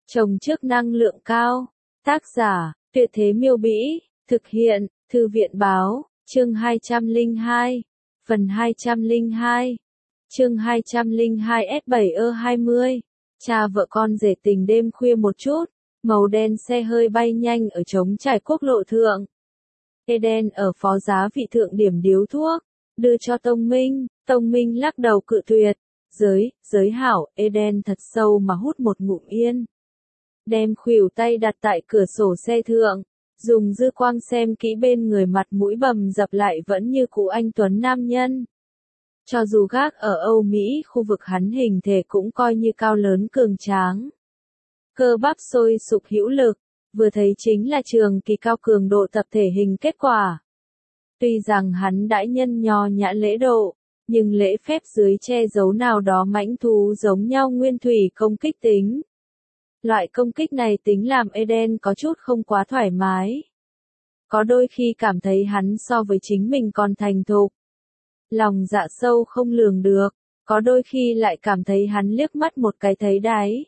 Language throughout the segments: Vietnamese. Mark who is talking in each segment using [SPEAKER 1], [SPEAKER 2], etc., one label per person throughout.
[SPEAKER 1] Trồng trước năng lượng cao. Tác giả, Tuyệt Thế Miêu Bĩ. Thực hiện, Thư viện Báo. Chương 202. Phần 202. Chương 202 S7E20. Cha vợ con rể tình đêm khuya một chút. Màu đen xe hơi bay nhanh ở trống trải quốc lộ thượng. Eden ở phó giá vị thượng điểm điếu thuốc. Đưa cho Tông Minh. Tông Minh lắc đầu cự tuyệt. Giới hảo, Eden thật sâu mà hút một ngụm yên. Đem khuỷu tay đặt tại cửa sổ xe thượng. Dùng dư quang xem kỹ bên người mặt mũi bầm dập lại vẫn như cũ anh tuấn nam nhân. Cho dù gác ở Âu Mỹ, khu vực hắn hình thể cũng coi như cao lớn cường tráng. Cơ bắp sôi sục hữu lực, vừa thấy chính là trường kỳ cao cường độ tập thể hình kết quả. Tuy rằng hắn đãi nhân nho nhã lễ độ, nhưng lễ phép dưới che giấu nào đó mãnh thú giống nhau nguyên thủy công kích tính. Loại công kích này tính làm Eden có chút không quá thoải mái. Có đôi khi cảm thấy hắn so với chính mình còn thành thục. Lòng dạ sâu không lường được, có đôi khi lại cảm thấy hắn liếc mắt một cái thấy đáy.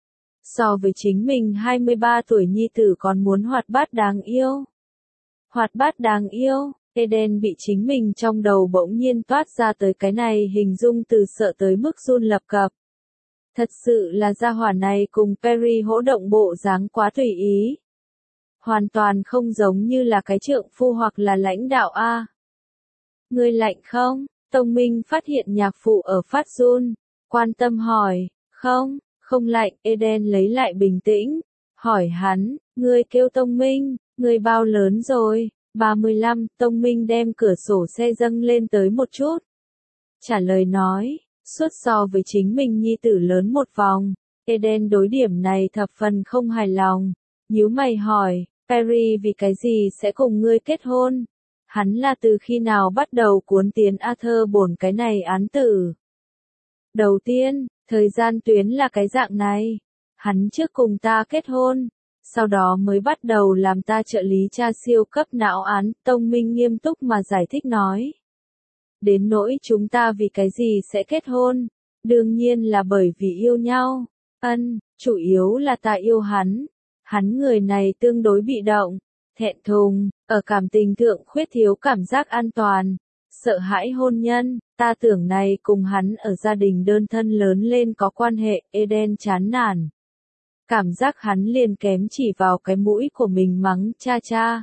[SPEAKER 1] So với chính mình 23 tuổi nhi tử còn muốn hoạt bát đáng yêu. Hoạt bát đáng yêu, Eden bị chính mình trong đầu bỗng nhiên toát ra tới cái này hình dung từ sợ tới mức run lập cập. Thật sự là gia hỏa này cùng Perry hỗ động bộ dáng quá tùy ý. Hoàn toàn không giống như là cái trượng phu hoặc là lãnh đạo A. Ngươi lạnh không? Tông Minh phát hiện nhạc phụ ở phát run, quan tâm hỏi, không lạnh, Eden lấy lại bình tĩnh, hỏi hắn, ngươi kêu Tông Minh, ngươi bao lớn rồi? 35, Tông Minh đem cửa sổ xe dâng lên tới một chút. Trả lời nói, suốt so với chính mình nhi tử lớn một vòng, Eden đối điểm này thập phần không hài lòng, nhíu mày hỏi, Perry vì cái gì sẽ cùng ngươi kết hôn? Hắn là từ khi nào bắt đầu cuốn tiến Arthur bổn cái này án tử? Đầu tiên, thời gian tuyến là cái dạng này. Hắn trước cùng ta kết hôn, sau đó mới bắt đầu làm ta trợ lý tra siêu cấp não án, Tông Minh nghiêm túc mà giải thích nói. Đến nỗi chúng ta vì cái gì sẽ kết hôn? Đương nhiên là bởi vì yêu nhau. Chủ yếu là ta yêu hắn. Hắn người này tương đối bị động, thẹn thùng, ở cảm tình thượng khuyết thiếu cảm giác an toàn, sợ hãi hôn nhân, ta tưởng này cùng hắn ở gia đình đơn thân lớn lên có quan hệ, Eden chán nản. Cảm giác hắn liền kém chỉ vào cái mũi của mình mắng cha.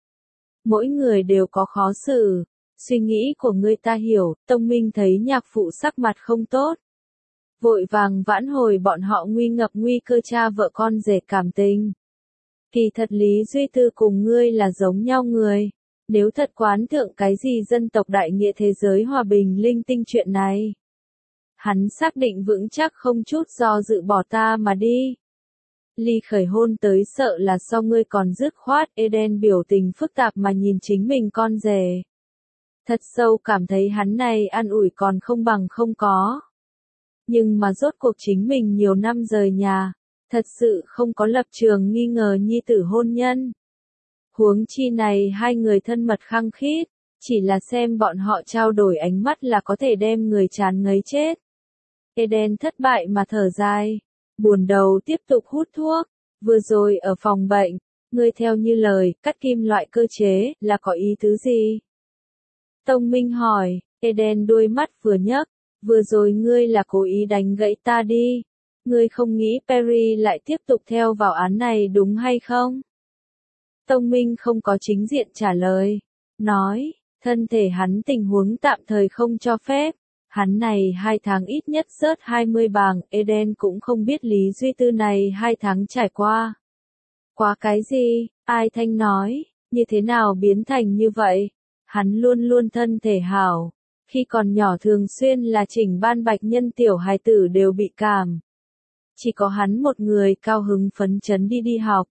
[SPEAKER 1] Mỗi người đều có khó xử, suy nghĩ của người ta hiểu, Tông Minh thấy nhạc phụ sắc mặt không tốt. Vội vàng vãn hồi bọn họ nguy ngập nguy cơ cha vợ con rể cảm tình. Kỳ thật Lý Duy Tư cùng ngươi là giống nhau người. Nếu thật quán thượng cái gì dân tộc đại nghĩa thế giới hòa bình linh tinh chuyện này. Hắn xác định vững chắc không chút do dự bỏ ta mà đi. Ly khởi hôn tới sợ là so ngươi còn dứt khoát, Eden biểu tình phức tạp mà nhìn chính mình con rể. Thật sâu cảm thấy hắn này an ủi còn không bằng không có. Nhưng mà rốt cuộc chính mình nhiều năm rời nhà, thật sự không có lập trường nghi ngờ nhi tử hôn nhân. Huống chi này hai người thân mật khăng khít, chỉ là xem bọn họ trao đổi ánh mắt là có thể đem người chán ngấy chết. Eden thất bại mà thở dài, buồn đầu tiếp tục hút thuốc, vừa rồi ở phòng bệnh, ngươi theo như lời, cắt kim loại cơ chế, là có ý tứ gì? Tông Minh hỏi, Eden đôi mắt vừa nhấc, vừa rồi ngươi là cố ý đánh gãy ta đi, ngươi không nghĩ Perry lại tiếp tục theo vào án này đúng hay không? Tông Minh không có chính diện trả lời, nói, thân thể hắn tình huống tạm thời không cho phép, hắn này 2 tháng ít nhất rớt 20 bảng, Eden cũng không biết Lý Duy Tư này 2 tháng trải qua. Quá cái gì? Ai thanh nói, như thế nào biến thành như vậy? Hắn luôn luôn thân thể hảo, khi còn nhỏ thường xuyên là chỉnh ban bạch nhân tiểu hài tử đều bị cảm. Chỉ có hắn một người cao hứng phấn chấn đi học.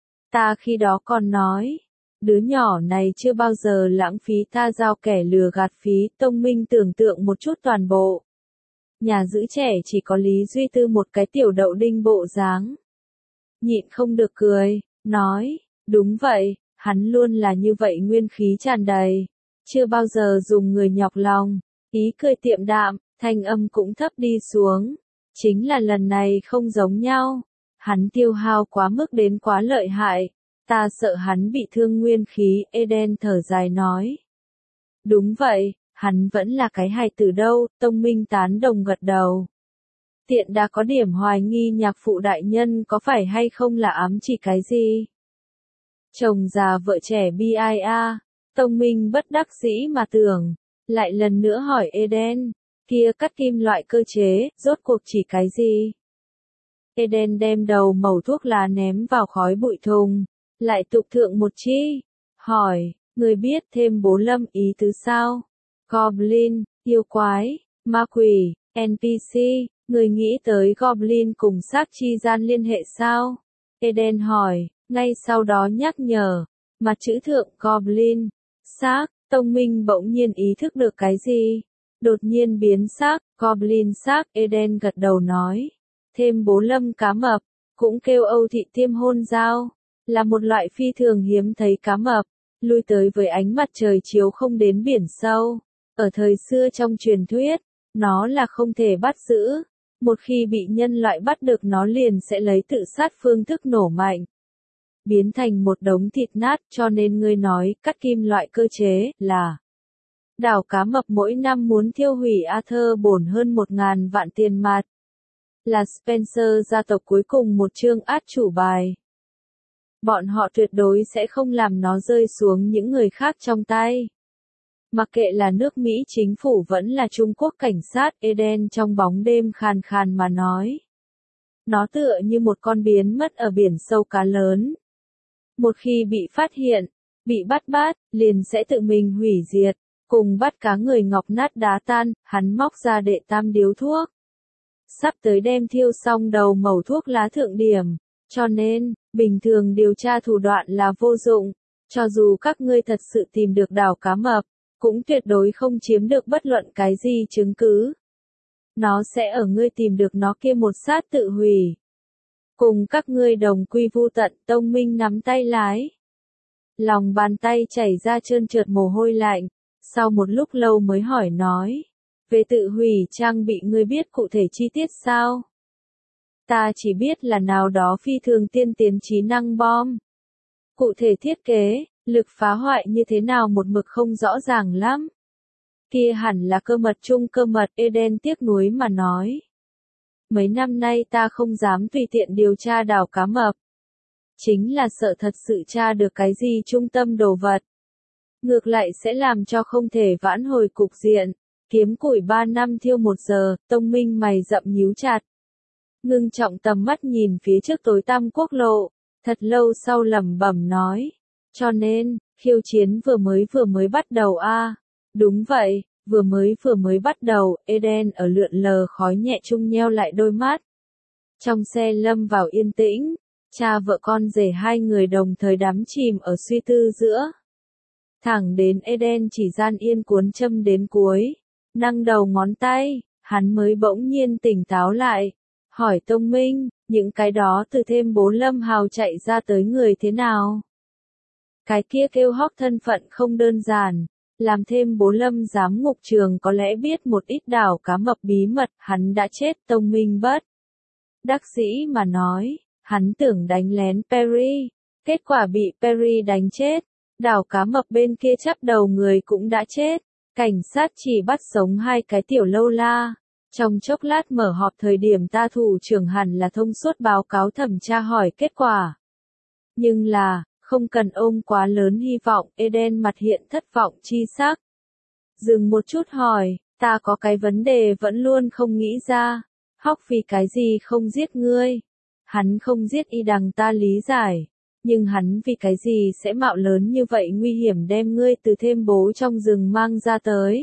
[SPEAKER 1] Ta khi đó còn nói, đứa nhỏ này chưa bao giờ lãng phí ta giao kẻ lừa gạt phí, Tông Minh tưởng tượng một chút toàn bộ. Nhà giữ trẻ chỉ có Lý Duy Tư một cái tiểu đậu đinh bộ dáng. Nhịn không được cười, nói, đúng vậy, hắn luôn là như vậy nguyên khí tràn đầy, chưa bao giờ dùng người nhọc lòng, ý cười tiệm đạm, thanh âm cũng thấp đi xuống. Chính là lần này không giống nhau. Hắn tiêu hao quá mức đến quá lợi hại. Ta sợ hắn bị thương nguyên khí, Eden thở dài nói. Đúng vậy, hắn vẫn là cái hài tử đâu, Tông Minh tán đồng gật đầu. Tiện đã có điểm hoài nghi nhạc phụ đại nhân có phải hay không là ám chỉ cái gì. Chồng già vợ trẻ BIA, Tông Minh bất đắc dĩ mà tưởng, lại lần nữa hỏi Eden, kia cắt kim loại cơ chế, rốt cuộc chỉ cái gì? Eden đem đầu mẩu thuốc lá ném vào khói bụi thùng, lại tục thượng một chi, hỏi, người biết thêm bố lâm ý tứ sao? Goblin, yêu quái, ma quỷ, NPC, người nghĩ tới Goblin cùng xác chi gian liên hệ sao? Eden hỏi, ngay sau đó nhắc nhở, mặt chữ thượng Goblin, xác, Tông Minh bỗng nhiên ý thức được cái gì? Đột nhiên biến xác, Goblin xác, Eden gật đầu nói. Thêm bố lâm cá mập, cũng kêu Âu thị tiêm hôn dao, là một loại phi thường hiếm thấy cá mập, lui tới với ánh mặt trời chiếu không đến biển sâu. Ở thời xưa trong truyền thuyết, nó là không thể bắt giữ. Một khi bị nhân loại bắt được nó liền sẽ lấy tự sát phương thức nổ mạnh. Biến thành một đống thịt nát, cho nên ngươi nói cắt kim loại cơ chế là đảo cá mập mỗi năm muốn thiêu hủy Arthur bổn hơn 1.000 vạn tiền mặt. Là Spencer gia tộc cuối cùng một chương át chủ bài. Bọn họ tuyệt đối sẽ không làm nó rơi xuống những người khác trong tay. Mặc kệ là nước Mỹ chính phủ vẫn là Trung Quốc cảnh sát, Eden trong bóng đêm khàn khàn mà nói. Nó tựa như một con biến mất ở biển sâu cá lớn. Một khi bị phát hiện, bị bắt, liền sẽ tự mình hủy diệt, cùng bắt cá người ngọc nát đá tan, hắn móc ra đệ tam điếu thuốc. Sắp tới đem thiêu xong đầu mẩu thuốc lá thượng điểm, cho nên, bình thường điều tra thủ đoạn là vô dụng, cho dù các ngươi thật sự tìm được đảo cá mập, cũng tuyệt đối không chiếm được bất luận cái gì chứng cứ. Nó sẽ ở ngươi tìm được nó kia một sát tự hủy. Cùng các ngươi đồng quy vu tận, Tông Minh nắm tay lái. Lòng bàn tay chảy ra trơn trượt mồ hôi lạnh, sau một lúc lâu mới hỏi nói. Về tự hủy trang bị ngươi biết cụ thể chi tiết sao? Ta chỉ biết là nào đó phi thường tiên tiến trí năng bom. Cụ thể thiết kế, lực phá hoại như thế nào một mực không rõ ràng lắm. Kia hẳn là cơ mật chung cơ mật, Eden tiếc nuối mà nói. Mấy năm nay ta không dám tùy tiện điều tra đảo cá mập. Chính là sợ thật sự tra được cái gì trung tâm đồ vật. Ngược lại sẽ làm cho không thể vãn hồi cục diện. Kiếm củi 3 năm thiêu 1 giờ, Tông Minh mày rậm nhíu chặt. Ngưng trọng tầm mắt nhìn phía trước tối tăm quốc lộ, thật lâu sau lẩm bẩm nói. Cho nên, khiêu chiến vừa mới bắt đầu a. Đúng vậy, vừa mới bắt đầu, Eden ở lượn lờ khói nhẹ chung nheo lại đôi mắt. Trong xe lâm vào yên tĩnh, cha vợ con rể hai người đồng thời đắm chìm ở suy tư giữa. Thẳng đến Eden chỉ gian yên cuốn châm đến cuối. Năng đầu ngón tay, hắn mới bỗng nhiên tỉnh táo lại. Hỏi Tông Minh, những cái đó từ thêm bố lâm hào chạy ra tới người thế nào? Cái kia kêu hóc thân phận không đơn giản. Làm thêm bố lâm giám ngục trường có lẽ biết một ít đảo cá mập bí mật, hắn đã chết. Tông Minh bất đắc dĩ mà nói, hắn tưởng đánh lén Perry. Kết quả bị Perry đánh chết. Đảo cá mập bên kia chắp đầu người cũng đã chết. Cảnh sát chỉ bắt sống 2 cái tiểu lâu la. Trong chốc lát mở họp thời điểm ta thủ trưởng hẳn là thông suốt báo cáo thẩm tra hỏi kết quả. Nhưng là, không cần ôm quá lớn hy vọng, Eden mặt hiện thất vọng chi sắc. Dừng một chút hỏi, ta có cái vấn đề vẫn luôn không nghĩ ra. Hóc vì cái gì không giết ngươi? Hắn không giết y đằng ta lý giải. Nhưng hắn vì cái gì sẽ mạo lớn như vậy nguy hiểm đem ngươi từ thêm bố trong rừng mang ra tới?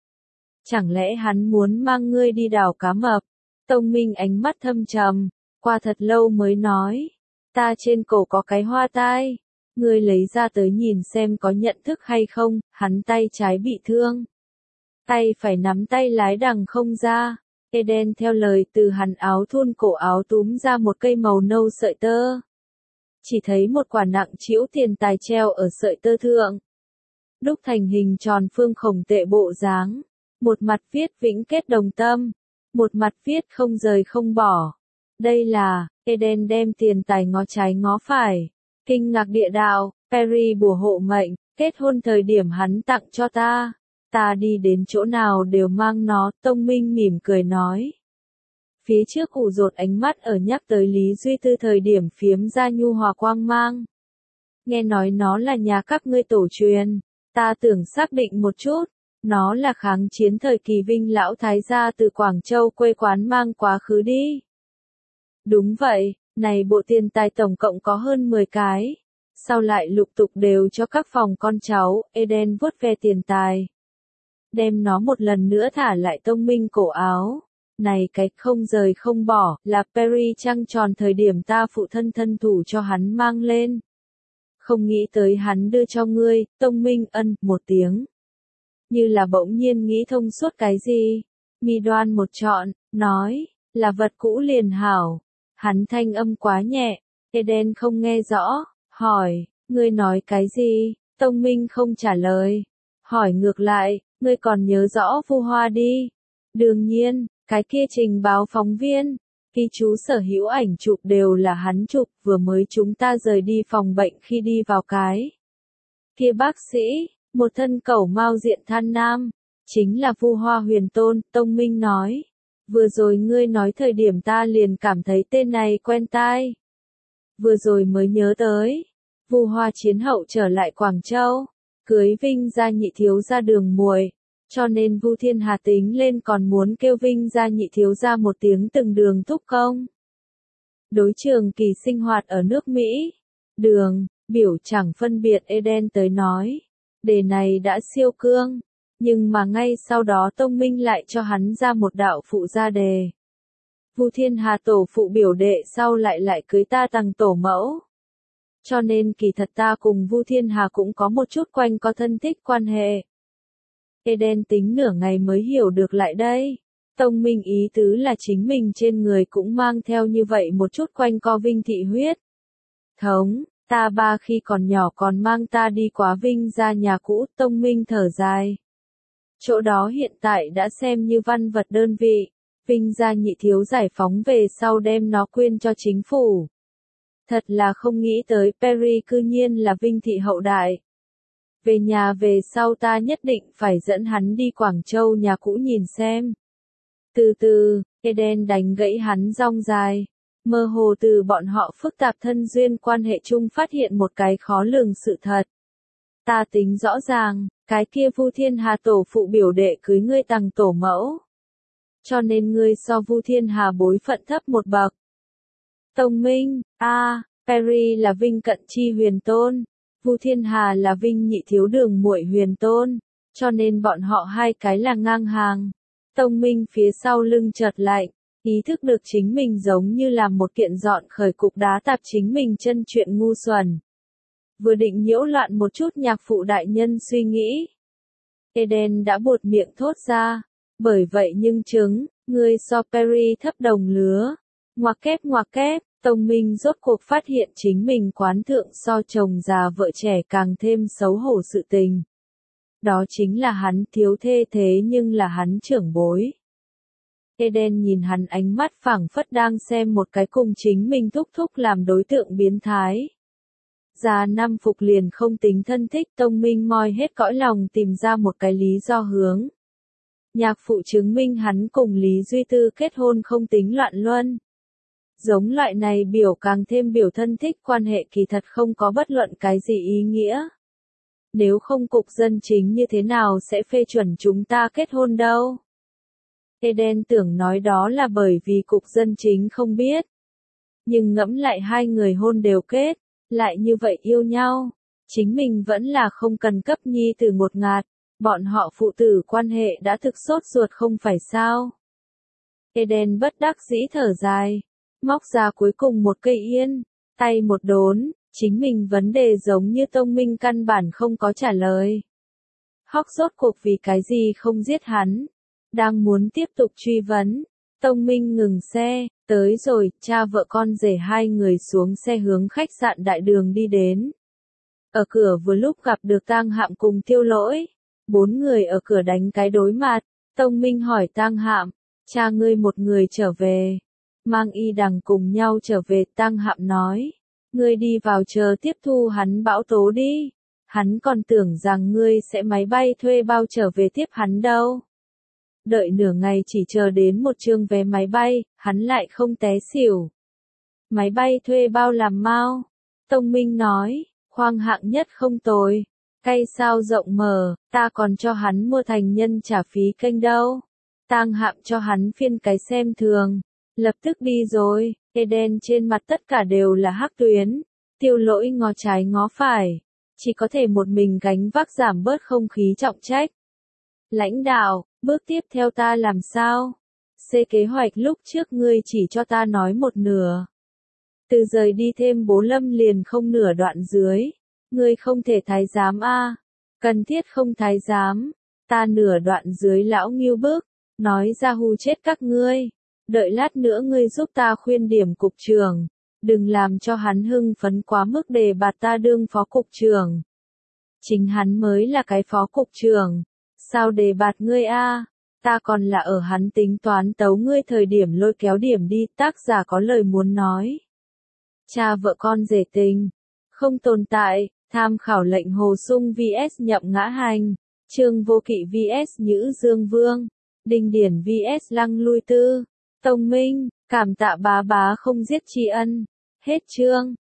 [SPEAKER 1] Chẳng lẽ hắn muốn mang ngươi đi đảo cá mập? Tông Minh ánh mắt thâm trầm, qua thật lâu mới nói. Ta trên cổ có cái hoa tai. Ngươi lấy ra tới nhìn xem có nhận thức hay không, hắn tay trái bị thương. Tay phải nắm tay lái đằng không ra. Eden theo lời từ hắn áo thun cổ áo túm ra một cây màu nâu sợi tơ. Chỉ thấy một quả nặng trĩu tiền tài treo ở sợi tơ thượng. Đúc thành hình tròn phương khổng tệ bộ dáng. Một mặt viết vĩnh kết đồng tâm. Một mặt viết không rời không bỏ. Đây là, Eden đem tiền tài ngó trái ngó phải. Kinh ngạc địa đạo, Perry bùa hộ mệnh, kết hôn thời điểm hắn tặng cho ta. Ta đi đến chỗ nào đều mang nó, Tông Minh mỉm cười nói. Phía trước ủ rột ánh mắt ở nhắc tới Lý Duy Tư thời điểm phiếm ra nhu hòa quang mang. Nghe nói nó là nhà các ngươi tổ truyền, ta tưởng xác định một chút, nó là kháng chiến thời kỳ Vinh lão thái gia từ Quảng Châu quê quán mang quá khứ đi. Đúng vậy, này bộ tiền tài tổng cộng có hơn 10 cái, sau lại lục tục đều cho các phòng con cháu, Eden vuốt ve tiền tài. Đem nó một lần nữa thả lại Tông Minh cổ áo. Này cái không rời không bỏ, là Perry trăng tròn thời điểm ta phụ thân thân thủ cho hắn mang lên. Không nghĩ tới hắn đưa cho ngươi, Tông Minh ân, một tiếng. Như là bỗng nhiên nghĩ thông suốt cái gì. Mi đoan một trọn, nói, là vật cũ liền hảo. Hắn thanh âm quá nhẹ, Eden không nghe rõ, hỏi, ngươi nói cái gì, Tông Minh không trả lời. Hỏi ngược lại, ngươi còn nhớ rõ Vu Hoa đi. Đương nhiên, cái kia trình báo phóng viên, ghi chú sở hữu ảnh chụp đều là hắn chụp, vừa mới chúng ta rời đi phòng bệnh khi đi vào cái. Kia bác sĩ, một thân cẩu mao diện than nam, chính là Vu Hoa Huyền Tôn, Tông Minh nói. Vừa rồi ngươi nói thời điểm ta liền cảm thấy tên này quen tai. Vừa rồi mới nhớ tới, Vu Hoa chiến hậu trở lại Quảng Châu, cưới Vinh gia nhị thiếu gia Đường Muội. Cho nên Vu Thiên Hà tính lên còn muốn kêu Vinh gia nhị thiếu gia một tiếng từng Đường thúc công. Đối trường kỳ sinh hoạt ở nước Mỹ, Đường, biểu chẳng phân biệt Eden tới nói. Đề này đã siêu cương, nhưng mà ngay sau đó Tông Minh lại cho hắn ra một đạo phụ gia đề. Vu Thiên Hà tổ phụ biểu đệ sau lại cưới ta tằng tổ mẫu. Cho nên kỳ thật ta cùng Vu Thiên Hà cũng có một chút quanh co thân thích quan hệ. Eden tính nửa ngày mới hiểu được lại đây. Tông Minh ý tứ là chính mình trên người cũng mang theo như vậy một chút quanh co Vinh thị huyết. Thống, ta ba khi còn nhỏ còn mang ta đi quá Vinh ra nhà cũ, Tông Minh thở dài. Chỗ đó hiện tại đã xem như văn vật đơn vị, Vinh gia nhị thiếu giải phóng về sau đem nó quyên cho chính phủ. Thật là không nghĩ tới Perry cư nhiên là Vinh thị hậu đại. Về nhà về sau ta nhất định phải dẫn hắn đi Quảng Châu nhà cũ nhìn xem. Từ từ, Eden đánh gãy hắn rong dài. Mơ hồ từ bọn họ phức tạp thân duyên quan hệ chung phát hiện một cái khó lường sự thật. Ta tính rõ ràng, cái kia Vu Thiên Hà tổ phụ biểu đệ cưới ngươi tằng tổ mẫu. Cho nên ngươi so Vu Thiên Hà bối phận thấp một bậc. Tông Minh, Perry là Vinh cận chi huyền tôn. Vu Thiên Hà là Vinh nhị thiếu Đường muội huyền tôn, cho nên bọn họ hai cái là ngang hàng. Tông Minh phía sau lưng chợt lạnh, ý thức được chính mình giống như làm một kiện dọn khởi cục đá tạp chính mình chân chuyện ngu xuẩn. Vừa định nhiễu loạn một chút nhạc phụ đại nhân suy nghĩ. Eden đã buột miệng thốt ra, bởi vậy nhưng chứng, ngươi so Perry thấp đồng lứa. Ngoặc kép. Tông Minh rốt cuộc phát hiện chính mình quán thượng so chồng già vợ trẻ càng thêm xấu hổ sự tình. Đó chính là hắn thiếu thê thế nhưng là hắn trưởng bối. Eden nhìn hắn ánh mắt phảng phất đang xem một cái cùng chính mình thúc thúc làm đối tượng biến thái. Già năm phục liền không tính thân thích, Tông Minh moi hết cõi lòng tìm ra một cái lý do hướng. Nhạc phụ chứng minh hắn cùng Lý Duy Tư kết hôn không tính loạn luân. Giống loại này biểu càng thêm biểu thân thích quan hệ kỳ thật không có bất luận cái gì ý nghĩa. Nếu không cục dân chính như thế nào sẽ phê chuẩn chúng ta kết hôn đâu? Eden tưởng nói đó là bởi vì cục dân chính không biết. Nhưng ngẫm lại hai người hôn đều kết, lại như vậy yêu nhau. Chính mình vẫn là không cần cấp nhi tử một ngạt, bọn họ phụ tử quan hệ đã thực sốt ruột không phải sao? Eden bất đắc dĩ thở dài. Móc ra cuối cùng một cây yên, tay một đốn, chính mình vấn đề giống như Tông Minh căn bản không có trả lời. Hóc rốt cuộc vì cái gì không giết hắn, đang muốn tiếp tục truy vấn, Tông Minh ngừng xe, tới rồi, cha vợ con rể hai người xuống xe hướng khách sạn đại đường đi đến. Ở cửa vừa lúc gặp được Tang Hạm cùng Tiêu Lỗi, bốn người ở cửa đánh cái đối mặt, Tông Minh hỏi Tang Hạm, cha ngươi một người trở về. mang y đằng cùng nhau trở về. Tăng Hạm nói, ngươi đi vào chờ tiếp thu hắn bão tố đi. Hắn còn tưởng rằng ngươi sẽ máy bay thuê bao trở về tiếp hắn đâu. Đợi nửa ngày chỉ chờ đến một chương vé máy bay, hắn lại không té xỉu. Máy bay thuê bao làm mau. Tông Minh nói, khoang hạng nhất không tồi. Cây sao rộng mở, ta còn cho hắn mua thành nhân trả phí kênh đâu. Tang Hạm cho hắn phiên cái xem thường. Lập tức đi rồi, Eden trên mặt tất cả đều là hắc tuyến. Tiêu Lỗi ngó trái ngó phải. Chỉ có thể một mình gánh vác giảm bớt không khí trọng trách. Lãnh đạo, bước tiếp theo ta làm sao? Kế hoạch lúc trước ngươi chỉ cho ta nói một nửa. Từ rời đi thêm Bố Lâm liền không nửa đoạn dưới. Ngươi không thể thái giám a, cần thiết không thái giám. Ta nửa đoạn dưới lão Ngưu Bức, nói ra hù chết các ngươi. Đợi lát nữa ngươi giúp ta khuyên điểm cục trưởng. Đừng làm cho hắn hưng phấn quá mức đề bạt ta đương phó cục trưởng. Chính hắn mới là cái phó cục trưởng. Sao đề bạt ngươi a? Ta còn là ở hắn tính toán tấu ngươi thời điểm lôi kéo điểm đi. Tác giả có lời muốn nói. Cha vợ con rể tình. Không tồn tại. Tham khảo lệnh Hồ Sung vs Nhậm Ngã Hành. Trương Vô Kỵ vs Nhữ Dương Vương. Đinh Điển vs Lăng Lui Tư. Tông Minh, cảm tạ bá bá không giết tri ân. Hết chương.